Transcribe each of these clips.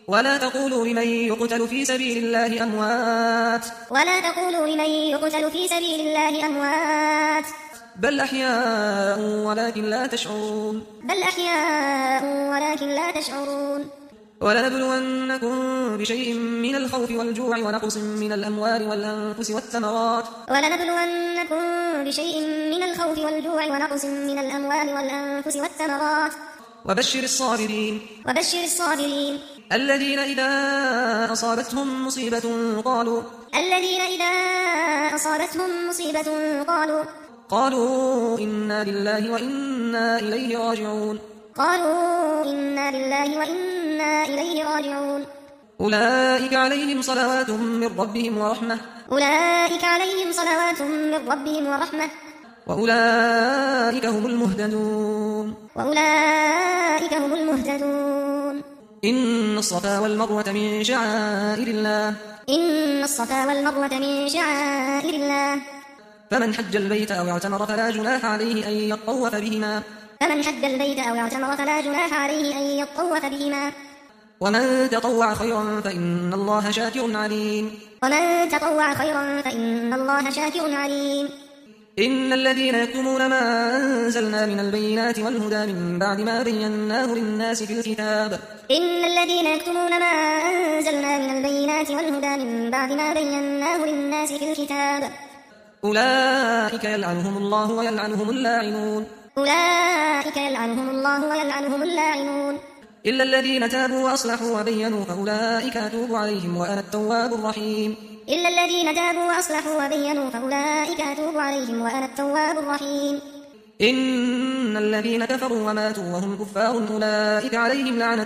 ولا تقولوا لمن يقتل في سبيل الله أموات بل أحياء ولكن لا تشعرون ولنبلونكم بشيء من الخوف والجوع ونقص من الأموال والأنفس والثمرات وبشر الصابرين الذين إذا أصابتهم مصيبة قالوا إنا لله وإنا إليه راجعون أولئك عليهم صلوات من ربهم ورحمة وأولئك هم المهتدون إن الصفا والمروة من شعائر الله فمن حج البيت أو اعتمر فلا جناح عليه أن يطوف بهما ومن تطوع خيرا فإن الله شاكر عليم إن الذين يكتمون ما أنزلنا من البينات والهدى من بعد ما بيناه للناس في الكتاب أولئك يلعنهم الله ويلعنهم اللاعنون إلا الذين تابوا وأصلحوا وبينوا فأولئك أتوب عليهم وأنا التواب الرحيم إن الذين كفروا وماتوا وهم كفار أولئك عليهم لعنة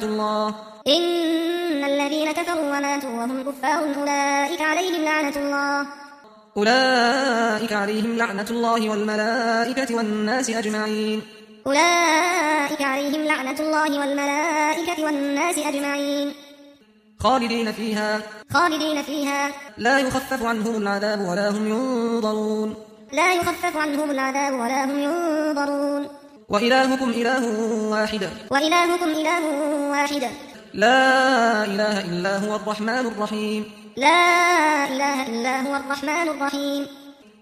الله والملائكة والناس أجمعين خالدين فيها لا يخفف عنهم العذاب ولا هم ينظرون وإلهكم إله واحد لا إله إلا هو الرحمن الرحيم